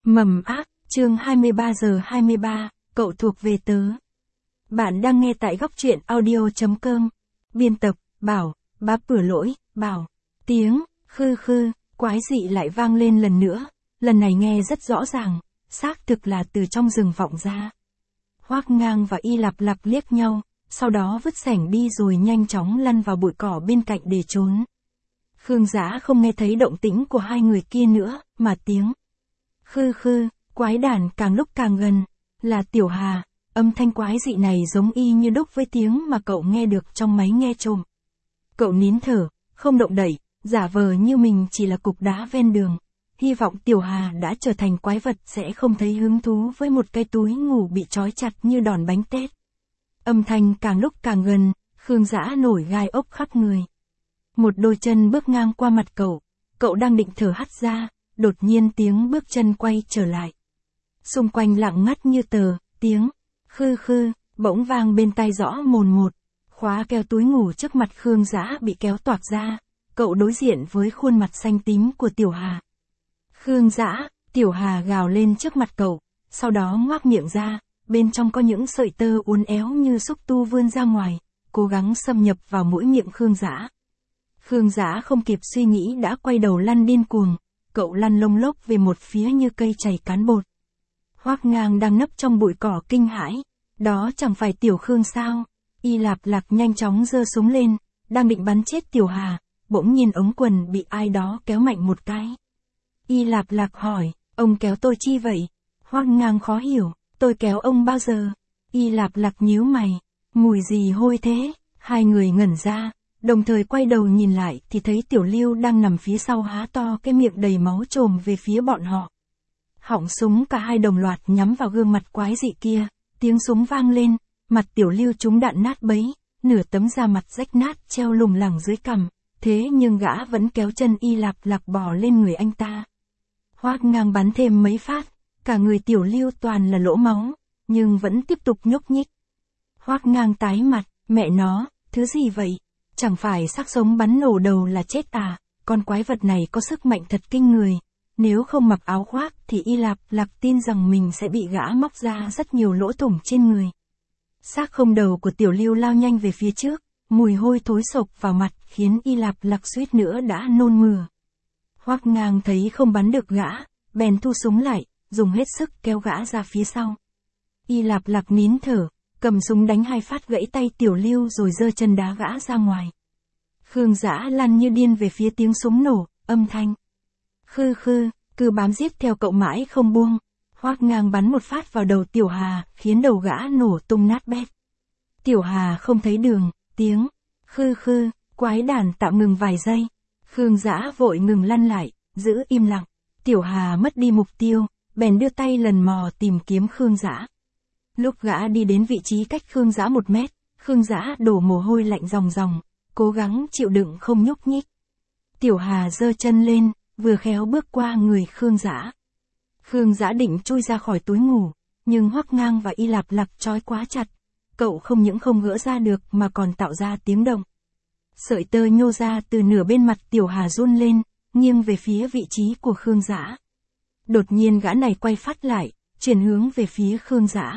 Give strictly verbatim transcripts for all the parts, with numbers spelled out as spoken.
Mầm ác, chương hai mươi ba giờ hai mươi ba, cậu thuộc về tớ. Bạn đang nghe tại góc truyện audio.com. Biên tập, Bảo, bá bửa lỗi, Bảo. Tiếng, khư khư, quái dị lại vang lên lần nữa, lần này nghe rất rõ ràng, xác thực là từ trong rừng vọng ra. Hoắc Ngang và Y Lạp Lạp liếc nhau, sau đó vứt sẻng đi rồi nhanh chóng lăn vào bụi cỏ bên cạnh để trốn. Khương Dã không nghe thấy động tĩnh của hai người kia nữa, mà tiếng khư khư, quái đản càng lúc càng gần, là Tiểu Hà, âm thanh quái dị này giống y như đúc với tiếng mà cậu nghe được trong máy nghe trộm. Cậu nín thở, không động đậy, giả vờ như mình chỉ là cục đá ven đường, hy vọng Tiểu Hà đã trở thành quái vật sẽ không thấy hứng thú với một cái túi ngủ bị trói chặt như đòn bánh tét. Âm thanh càng lúc càng gần, Khương Dã nổi gai ốc khắp người. Một đôi chân bước ngang qua mặt cậu, cậu đang định thở hắt ra, đột nhiên tiếng bước chân quay trở lại. Xung quanh lặng ngắt như tờ, tiếng khư khư, bỗng vang bên tai rõ mồn một. Khóa keo túi ngủ trước mặt Khương Dã bị kéo toạc ra, cậu đối diện với khuôn mặt xanh tím của Tiểu Hà. Khương Dã, Tiểu Hà gào lên trước mặt cậu, sau đó ngoác miệng ra, bên trong có những sợi tơ uốn éo như xúc tu vươn ra ngoài, cố gắng xâm nhập vào mũi miệng Khương Dã. Khương Dã không kịp suy nghĩ đã quay đầu lăn điên cuồng, cậu lăn lông lốc về một phía như cây chày cán bột. Hoắc Ngang đang nấp trong bụi cỏ kinh hãi, đó chẳng phải Tiểu Khương sao? Y Lạp Lạp nhanh chóng giơ súng lên, đang định bắn chết Tiểu Hà, bỗng nhiên ống quần bị ai đó kéo mạnh một cái. Y Lạp Lạp hỏi, ông kéo tôi chi vậy? Hoắc Ngang khó hiểu, tôi kéo ông bao giờ? Y Lạp Lạp nhíu mày, mùi gì hôi thế? Hai người ngẩn ra, đồng thời quay đầu nhìn lại thì thấy Tiểu Lưu đang nằm phía sau há to cái miệng đầy máu trồm về phía bọn họ. Họng súng cả hai đồng loạt nhắm vào gương mặt quái dị kia, tiếng súng vang lên, mặt Tiểu Lưu trúng đạn nát bấy, nửa tấm da mặt rách nát treo lủng lẳng dưới cằm, thế nhưng gã vẫn kéo chân Y Lạp Lạp bò lên người anh ta. Hoắc Ngang bắn thêm mấy phát, cả người Tiểu Lưu toàn là lỗ máu, nhưng vẫn tiếp tục nhúc nhích. Hoắc Ngang tái mặt, mẹ nó, thứ gì vậy? Chẳng phải xác sống bắn nổ đầu là chết à, con quái vật này có sức mạnh thật kinh người, nếu không mặc áo khoác thì Y Lạp Lạp tin rằng mình sẽ bị gã móc ra rất nhiều lỗ thủng trên người. Xác không đầu của Tiểu Lưu lao nhanh về phía trước, mùi hôi thối sộc vào mặt khiến Y Lạp Lạp suýt nữa đã nôn mửa. Hoắc Ngang thấy không bắn được gã, bèn thu súng lại, dùng hết sức kéo gã ra phía sau. Y Lạp Lạp nín thở, cầm súng đánh hai phát gãy tay Tiểu Lưu rồi giơ chân đá gã ra ngoài. Khương Dã lăn như điên về phía tiếng súng nổ, âm thanh khư khư, cứ bám giết theo cậu mãi không buông. Hoắc Ngang bắn một phát vào đầu Tiểu Hà, khiến đầu gã nổ tung nát bét. Tiểu Hà không thấy đường, tiếng khư khư, quái đản tạm ngừng vài giây. Khương Dã vội ngừng lăn lại, giữ im lặng. Tiểu Hà mất đi mục tiêu, bèn đưa tay lần mò tìm kiếm Khương Dã. Lúc gã đi đến vị trí cách Khương Dã một mét, Khương Dã đổ mồ hôi lạnh ròng ròng, cố gắng chịu đựng không nhúc nhích. Tiểu Hà giơ chân lên, vừa khéo bước qua người Khương Dã. Khương Dã định chui ra khỏi túi ngủ, nhưng Hoắc Ngang và Y Lạp Lạp trói quá chặt, cậu không những không gỡ ra được mà còn tạo ra tiếng động. Sợi tơ nhô ra từ nửa bên mặt Tiểu Hà run lên, nghiêng về phía vị trí của Khương Dã. Đột nhiên gã này quay phát lại, chuyển hướng về phía Khương Dã.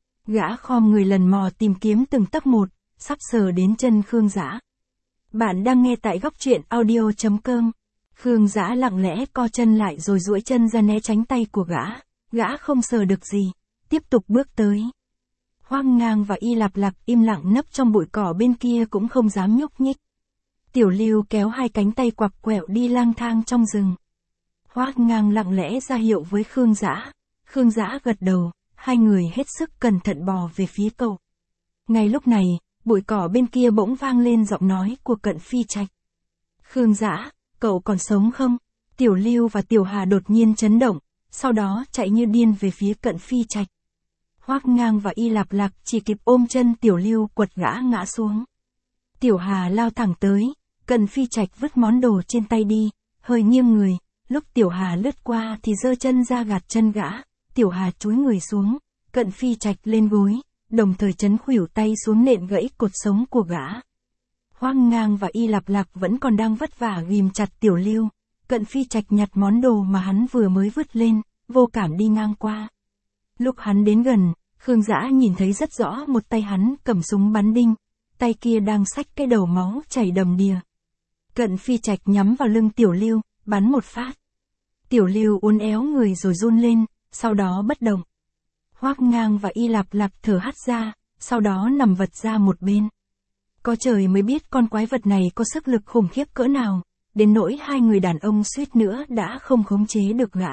Gã khom người lần mò tìm kiếm từng tấc một, sắp sờ đến chân Khương Dã. Bạn đang nghe tại góc truyện audio.com. Khương Dã lặng lẽ co chân lại rồi duỗi chân ra né tránh tay của gã, gã không sờ được gì, tiếp tục bước tới. Hoắc Ngang và Y Lạp Lạp im lặng nấp trong bụi cỏ bên kia cũng không dám nhúc nhích. Tiểu Lưu kéo hai cánh tay quặp quẹo đi lang thang trong rừng. Hoắc Ngang lặng lẽ ra hiệu với Khương Dã, Khương Dã gật đầu, hai người hết sức cẩn thận bò về phía cậu. Ngay lúc này, bụi cỏ bên kia bỗng vang lên giọng nói của Cận Phi Trạch. Khương Dã, cậu còn sống không? Tiểu Lưu và Tiểu Hà đột nhiên chấn động, sau đó chạy như điên về phía Cận Phi Trạch. Hoắc Ngang và Y Lạp Lạp chỉ kịp ôm chân Tiểu Lưu quật gã ngã xuống. Tiểu Hà lao thẳng tới, Cận Phi Trạch vứt món đồ trên tay đi, hơi nghiêng người, lúc Tiểu Hà lướt qua thì giơ chân ra gạt chân gã, Tiểu Hà chúi người xuống, Cận Phi Trạch lên gối, đồng thời chấn khuỷu tay xuống nện gãy cột sống của gã. Hoắc Ngang và Y Lạp Lạp vẫn còn đang vất vả ghìm chặt Tiểu Lưu, Cận Phi Trạch nhặt món đồ mà hắn vừa mới vứt lên, vô cảm đi ngang qua. Lúc hắn đến gần, Khương Dã nhìn thấy rất rõ một tay hắn cầm súng bắn đinh, tay kia đang xách cái đầu máu chảy đầm đìa. Cận Phi Trạch nhắm vào lưng Tiểu Lưu, bắn một phát. Tiểu Lưu uốn éo người rồi run lên, sau đó bất động. Hoắc Ngang và Y Lạp Lạp thở hắt ra, sau đó nằm vật ra một bên. Có trời mới biết con quái vật này có sức lực khủng khiếp cỡ nào, đến nỗi hai người đàn ông suýt nữa đã không khống chế được gã.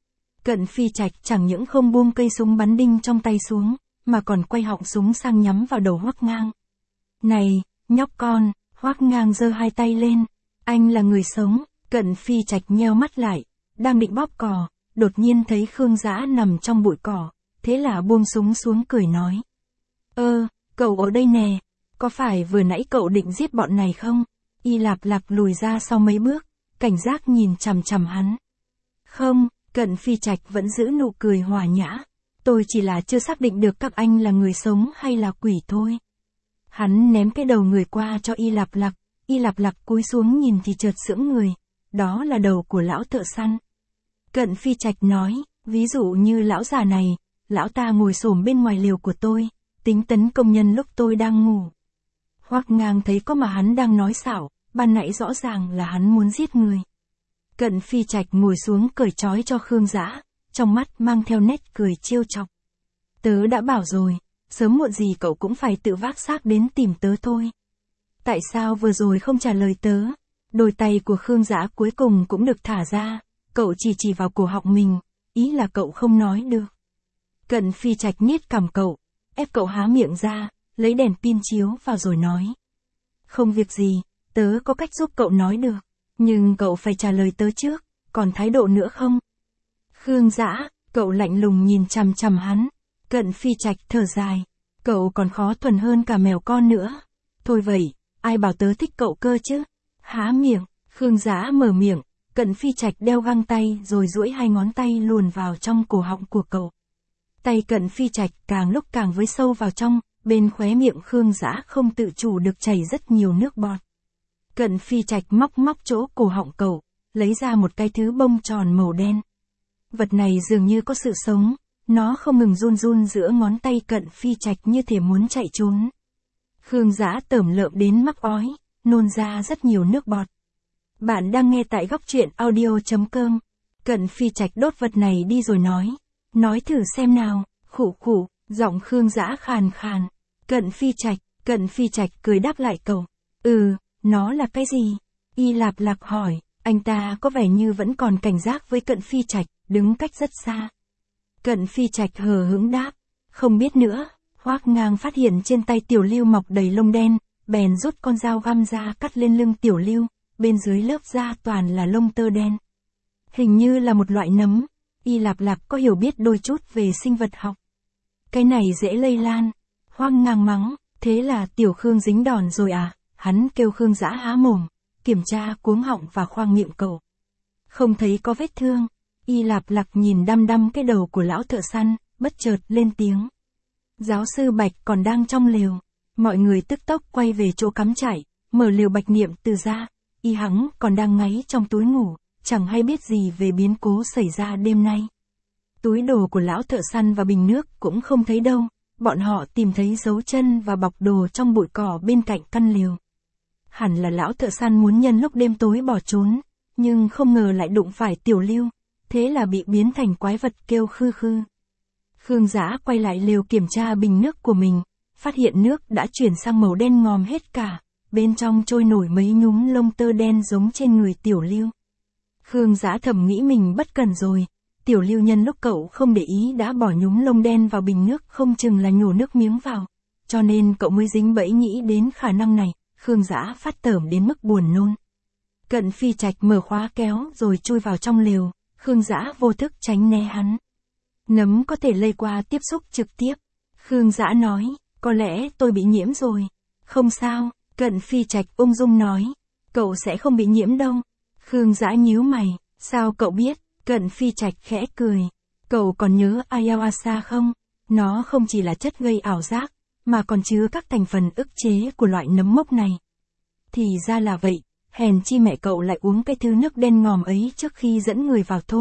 Cận Phi Trạch chẳng những không buông cây súng bắn đinh trong tay xuống, mà còn quay họng súng sang nhắm vào đầu Hoắc Ngang. Này, nhóc con, Hoắc Ngang giơ hai tay lên, anh là người sống. Cận Phi Trạch nheo mắt lại, đang định bóp cò, đột nhiên thấy Khương Dã nằm trong bụi cỏ, thế là buông súng xuống cười nói. Ơ, cậu ở đây nè, có phải vừa nãy cậu định giết bọn này không? Y Lạp Lạp lùi ra sau mấy bước, cảnh giác nhìn chằm chằm hắn. Không, Cận Phi Trạch vẫn giữ nụ cười hòa nhã. Tôi chỉ là chưa xác định được các anh là người sống hay là quỷ thôi. Hắn ném cái đầu người qua cho Y Lạp Lạp, Y Lạp Lạp cúi xuống nhìn thì chợt sững người. Đó là đầu của lão thợ săn. Cận Phi Trạch nói, ví dụ như lão già này, lão ta ngồi xổm bên ngoài lều của tôi, tính tấn công nhân lúc tôi đang ngủ. Hoắc Ngang thấy có mà hắn đang nói xạo, ban nãy rõ ràng là hắn muốn giết người. Cận Phi Trạch ngồi xuống cởi trói cho Khương Dã, trong mắt mang theo nét cười trêu chọc. Tớ đã bảo rồi, sớm muộn gì cậu cũng phải tự vác xác đến tìm tớ thôi. Tại sao vừa rồi không trả lời tớ? Đôi tay của Khương Dã cuối cùng cũng được thả ra, cậu chỉ chỉ vào cổ họng mình, ý là cậu không nói được. Cận Phi Trạch niết cằm cậu, ép cậu há miệng ra, lấy đèn pin chiếu vào rồi nói. Không việc gì, tớ có cách giúp cậu nói được, nhưng cậu phải trả lời tớ trước, còn thái độ nữa không? Khương Dã, cậu lạnh lùng nhìn chằm chằm hắn. Cận Phi Trạch thở dài, cậu còn khó thuần hơn cả mèo con nữa. Thôi vậy, ai bảo tớ thích cậu cơ chứ? Há miệng, Khương Dã mở miệng, Cận Phi Trạch đeo găng tay rồi duỗi hai ngón tay luồn vào trong cổ họng của cậu. Tay Cận Phi Trạch càng lúc càng với sâu vào trong, bên khóe miệng Khương Dã không tự chủ được chảy rất nhiều nước bọt. Cận Phi Trạch móc móc chỗ cổ họng cậu, lấy ra một cái thứ bông tròn màu đen. Vật này dường như có sự sống, nó không ngừng run run giữa ngón tay Cận Phi Trạch như thể muốn chạy trốn. Khương Dã tởm lợm đến mắc ói, nôn ra rất nhiều nước bọt. Bạn đang nghe tại góc truyện audio chấm com. Cận Phi Trạch đốt vật này đi rồi nói. Nói thử xem nào, khụ khụ, giọng Khương Dã khàn khàn. Cận Phi Trạch, Cận Phi Trạch cười đáp lại cậu. Ừ, nó là cái gì? Y Lạp Lạp hỏi, anh ta có vẻ như vẫn còn cảnh giác với Cận Phi Trạch, đứng cách rất xa. Cận Phi Trạch hờ hững đáp, không biết nữa. Hoắc Ngang phát hiện trên tay Tiểu Lưu mọc đầy lông đen, bèn rút con dao găm ra cắt lên lưng Tiểu Lưu, bên dưới lớp da toàn là lông tơ đen. Hình như là một loại nấm. Y Lạp Lạp có hiểu biết đôi chút về sinh vật học. Cái này dễ lây lan. Hoắc Ngang mắng, thế là Tiểu Khương dính đòn rồi à? Hắn kêu Khương Dã há mồm, kiểm tra cuống họng và khoang miệng cậu. Không thấy có vết thương. Y Lạp Lạp nhìn đăm đăm cái đầu của lão thợ săn, bất chợt lên tiếng. Giáo sư Bạch còn đang trong lều. Mọi người tức tốc quay về chỗ cắm trại, mở lều Bạch Niệm Từ ra. Y hắn còn đang ngáy trong túi ngủ, chẳng hay biết gì về biến cố xảy ra đêm nay. Túi đồ của lão thợ săn và bình nước cũng không thấy đâu, bọn họ tìm thấy dấu chân và bọc đồ trong bụi cỏ bên cạnh căn lều. Hẳn là lão thợ săn muốn nhân lúc đêm tối bỏ trốn, nhưng không ngờ lại đụng phải Tiểu Lưu, thế là bị biến thành quái vật kêu khư khư. Khương Dã quay lại lều kiểm tra bình nước của mình, phát hiện nước đã chuyển sang màu đen ngòm hết cả, bên trong trôi nổi mấy nhúm lông tơ đen giống trên người Tiểu Lưu. Khương Dã thầm nghĩ mình bất cẩn rồi, Tiểu Lưu nhân lúc cậu không để ý đã bỏ nhúm lông đen vào bình nước không chừng là nhổ nước miếng vào, cho nên cậu mới dính bẫy nghĩ đến khả năng này. Khương Dã phát tởm đến mức buồn nôn. Cận Phi Trạch mở khóa kéo rồi chui vào trong lều, Khương Dã vô thức tránh né hắn. Nấm có thể lây qua tiếp xúc trực tiếp. Khương Dã nói, có lẽ tôi bị nhiễm rồi. Không sao, Cận Phi Trạch ung dung nói, cậu sẽ không bị nhiễm đâu. Khương Dã nhíu mày, sao cậu biết? Cận Phi Trạch khẽ cười. Cậu còn nhớ ayahuasca không? Nó không chỉ là chất gây ảo giác, mà còn chứa các thành phần ức chế của loại nấm mốc này. Thì ra là vậy, hèn chi mẹ cậu lại uống cái thứ nước đen ngòm ấy trước khi dẫn người vào thôn,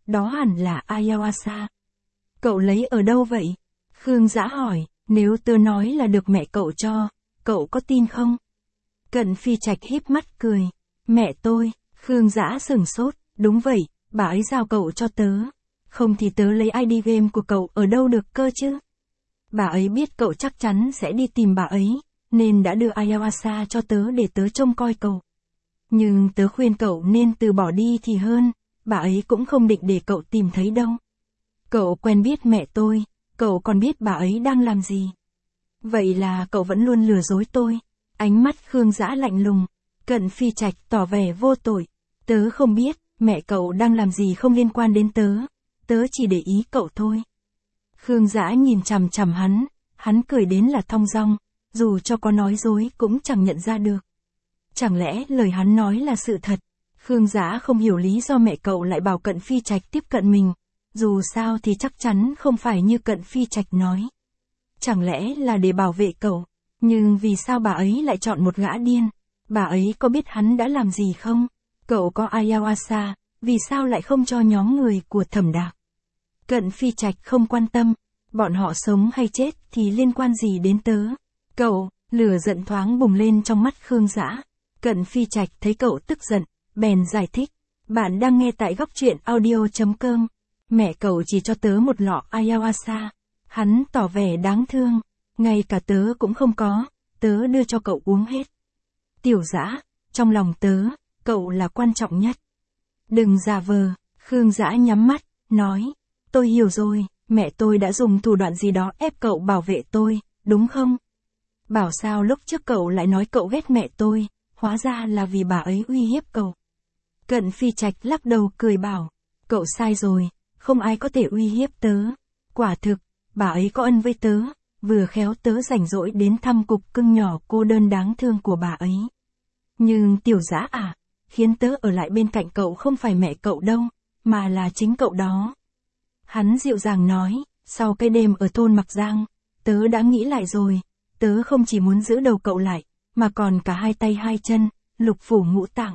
đó hẳn là ayahuasca. Cậu lấy ở đâu vậy? Khương Dã hỏi, nếu tớ nói là được mẹ cậu cho, cậu có tin không? Cận Phi Trạch híp mắt cười, mẹ tôi. Khương Dã sửng sốt, đúng vậy, bà ấy giao cậu cho tớ. Không thì tớ lấy i đê game của cậu ở đâu được cơ chứ? Bà ấy biết cậu chắc chắn sẽ đi tìm bà ấy, nên đã đưa ayahuasca cho tớ để tớ trông coi cậu. Nhưng tớ khuyên cậu nên từ bỏ đi thì hơn, bà ấy cũng không định để cậu tìm thấy đâu. Cậu quen biết mẹ tôi, cậu còn biết bà ấy đang làm gì. Vậy là cậu vẫn luôn lừa dối tôi. Ánh mắt Khương Dã lạnh lùng. Cận Phi Trạch tỏ vẻ vô tội. Tớ không biết, mẹ cậu đang làm gì không liên quan đến tớ. Tớ chỉ để ý cậu thôi. Khương Dã nhìn chằm chằm hắn, hắn cười đến là thong dong, dù cho có nói dối cũng chẳng nhận ra được. Chẳng lẽ lời hắn nói là sự thật? Khương Dã không hiểu lý do mẹ cậu lại bảo Cận Phi Trạch tiếp cận mình. Dù sao thì chắc chắn không phải như Cận Phi Trạch nói. Chẳng lẽ là để bảo vệ cậu? Nhưng vì sao bà ấy lại chọn một gã điên? Bà ấy có biết hắn đã làm gì không? Cậu có ayahuasca, vì sao lại không cho nhóm người của Thẩm Đạc? Cận Phi Trạch không quan tâm, bọn họ sống hay chết thì liên quan gì đến tớ? Cậu, lửa giận thoáng bùng lên trong mắt Khương Dã. Cận Phi Trạch thấy cậu tức giận, bèn giải thích. Bạn đang nghe tại góc truyện audio chấm com. Mẹ cậu chỉ cho tớ một lọ ayahuasca. Hắn tỏ vẻ đáng thương. Ngay cả tớ cũng không có, tớ đưa cho cậu uống hết. Tiểu Dã, trong lòng tớ, cậu là quan trọng nhất. Đừng giả vờ. Khương Dã nhắm mắt, nói. Tôi hiểu rồi, mẹ tôi đã dùng thủ đoạn gì đó ép cậu bảo vệ tôi, đúng không? Bảo sao lúc trước cậu lại nói cậu ghét mẹ tôi, hóa ra là vì bà ấy uy hiếp cậu. Cận Phi Trạch lắc đầu cười bảo, cậu sai rồi, không ai có thể uy hiếp tớ. Quả thực, bà ấy có ân với tớ, vừa khéo tớ rảnh rỗi đến thăm cục cưng nhỏ cô đơn đáng thương của bà ấy. Nhưng Tiểu Dã à, khiến tớ ở lại bên cạnh cậu không phải mẹ cậu đâu, mà là chính cậu đó. Hắn dịu dàng nói, sau cái đêm ở thôn Mặc Giang, tớ đã nghĩ lại rồi, tớ không chỉ muốn giữ đầu cậu lại, mà còn cả hai tay hai chân, lục phủ ngũ tạng.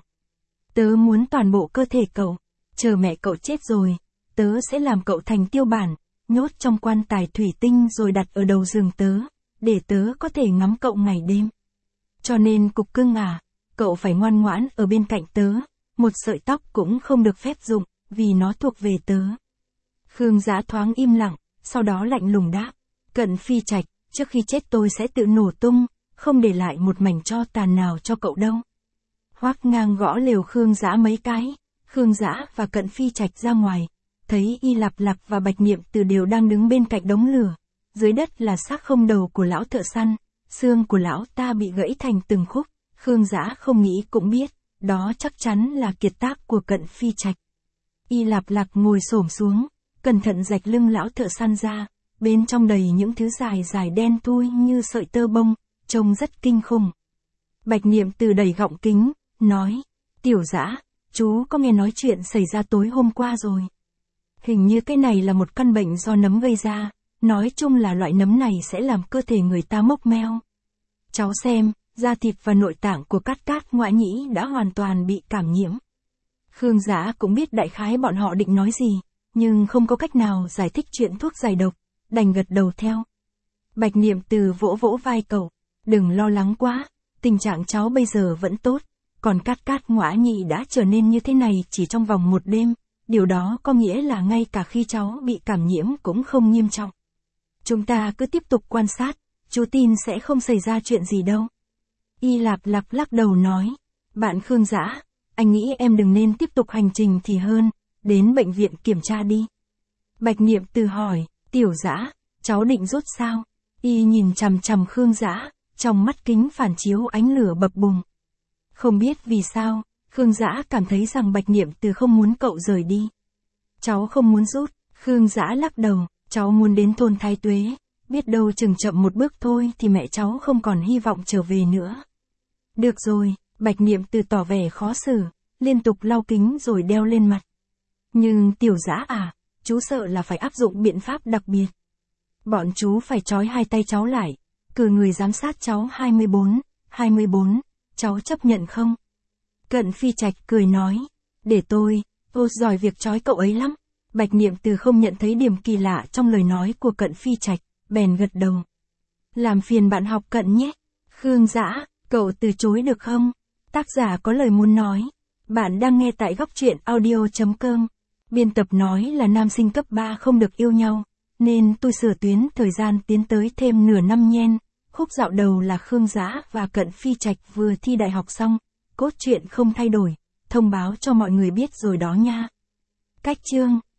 Tớ muốn toàn bộ cơ thể cậu, chờ mẹ cậu chết rồi, tớ sẽ làm cậu thành tiêu bản, nhốt trong quan tài thủy tinh rồi đặt ở đầu giường tớ, để tớ có thể ngắm cậu ngày đêm. Cho nên cục cưng à, cậu phải ngoan ngoãn ở bên cạnh tớ, một sợi tóc cũng không được phép dụng, vì nó thuộc về tớ. Khương Dã thoáng im lặng, sau đó lạnh lùng đáp, Cận Phi Trạch, trước khi chết tôi sẽ tự nổ tung, không để lại một mảnh tro tàn nào cho cậu đâu. Hoắc Ngang gõ lều Khương Dã mấy cái, Khương Dã và Cận Phi Trạch ra ngoài, thấy Y Lạp Lạp và Bạch Niệm Từ đều đang đứng bên cạnh đống lửa, dưới đất là xác không đầu của lão thợ săn, xương của lão ta bị gãy thành từng khúc, Khương Dã không nghĩ cũng biết, đó chắc chắn là kiệt tác của Cận Phi Trạch. Y Lạp Lạp ngồi xổm xuống, cẩn thận rạch lưng lão thợ săn ra, bên trong đầy những thứ dài dài đen thui như sợi tơ bông, trông rất kinh khủng. Bạch Niệm Từ đẩy gọng kính, nói, Tiểu Dã, chú có nghe nói chuyện xảy ra tối hôm qua rồi. Hình như cái này là một căn bệnh do nấm gây ra, nói chung là loại nấm này sẽ làm cơ thể người ta mốc meo. Cháu xem, da thịt và nội tạng của Cát Cát Ngoại Nhĩ đã hoàn toàn bị cảm nhiễm. Khương Dã cũng biết đại khái bọn họ định nói gì, nhưng không có cách nào giải thích chuyện thuốc giải độc, đành gật đầu theo. Bạch Niệm Từ vỗ vỗ vai cậu, đừng lo lắng quá, tình trạng cháu bây giờ vẫn tốt, còn Cát Cát Ngoại Nhĩ đã trở nên như thế này chỉ trong vòng một đêm, điều đó có nghĩa là ngay cả khi cháu bị cảm nhiễm cũng không nghiêm trọng. Chúng ta cứ tiếp tục quan sát, chú tin sẽ không xảy ra chuyện gì đâu. Y Lạp Lạp lắc đầu nói, bạn Khương Dã, anh nghĩ em đừng nên tiếp tục hành trình thì hơn, đến bệnh viện kiểm tra đi. Bạch Niệm Từ hỏi, Tiểu Dã, cháu định rút sao? Y nhìn chằm chằm Khương Dã, trong mắt kính phản chiếu ánh lửa bập bùng. Không biết vì sao, Khương Dã cảm thấy rằng Bạch Niệm Từ không muốn cậu rời đi. Cháu không muốn rút, Khương Dã lắc đầu, cháu muốn đến thôn Thái Tuế, biết đâu chừng chậm một bước thôi thì mẹ cháu không còn hy vọng trở về nữa. Được rồi, Bạch Niệm Từ tỏ vẻ khó xử, liên tục lau kính rồi đeo lên mặt. Nhưng Tiểu Dã à, chú sợ là phải áp dụng biện pháp đặc biệt. Bọn chú phải trói hai tay cháu lại, cử người giám sát cháu hai mươi bốn, hai mươi bốn, cháu chấp nhận không? Cận Phi Trạch cười nói, để tôi, tôi giỏi việc trói cậu ấy lắm. Bạch Niệm Từ không nhận thấy điểm kỳ lạ trong lời nói của Cận Phi Trạch, bèn gật đầu. Làm phiền bạn học Cận nhé. Khương Dã, cậu từ chối được không? Tác giả có lời muốn nói. Bạn đang nghe tại góc truyện audio.com. Biên tập nói là nam sinh cấp ba không được yêu nhau, nên tôi sửa tuyến thời gian tiến tới thêm nửa năm nhen. Khúc dạo đầu là Khương Dã và Cận Phi Trạch vừa thi đại học xong, cốt truyện không thay đổi, thông báo cho mọi người biết rồi đó nha. Cách chương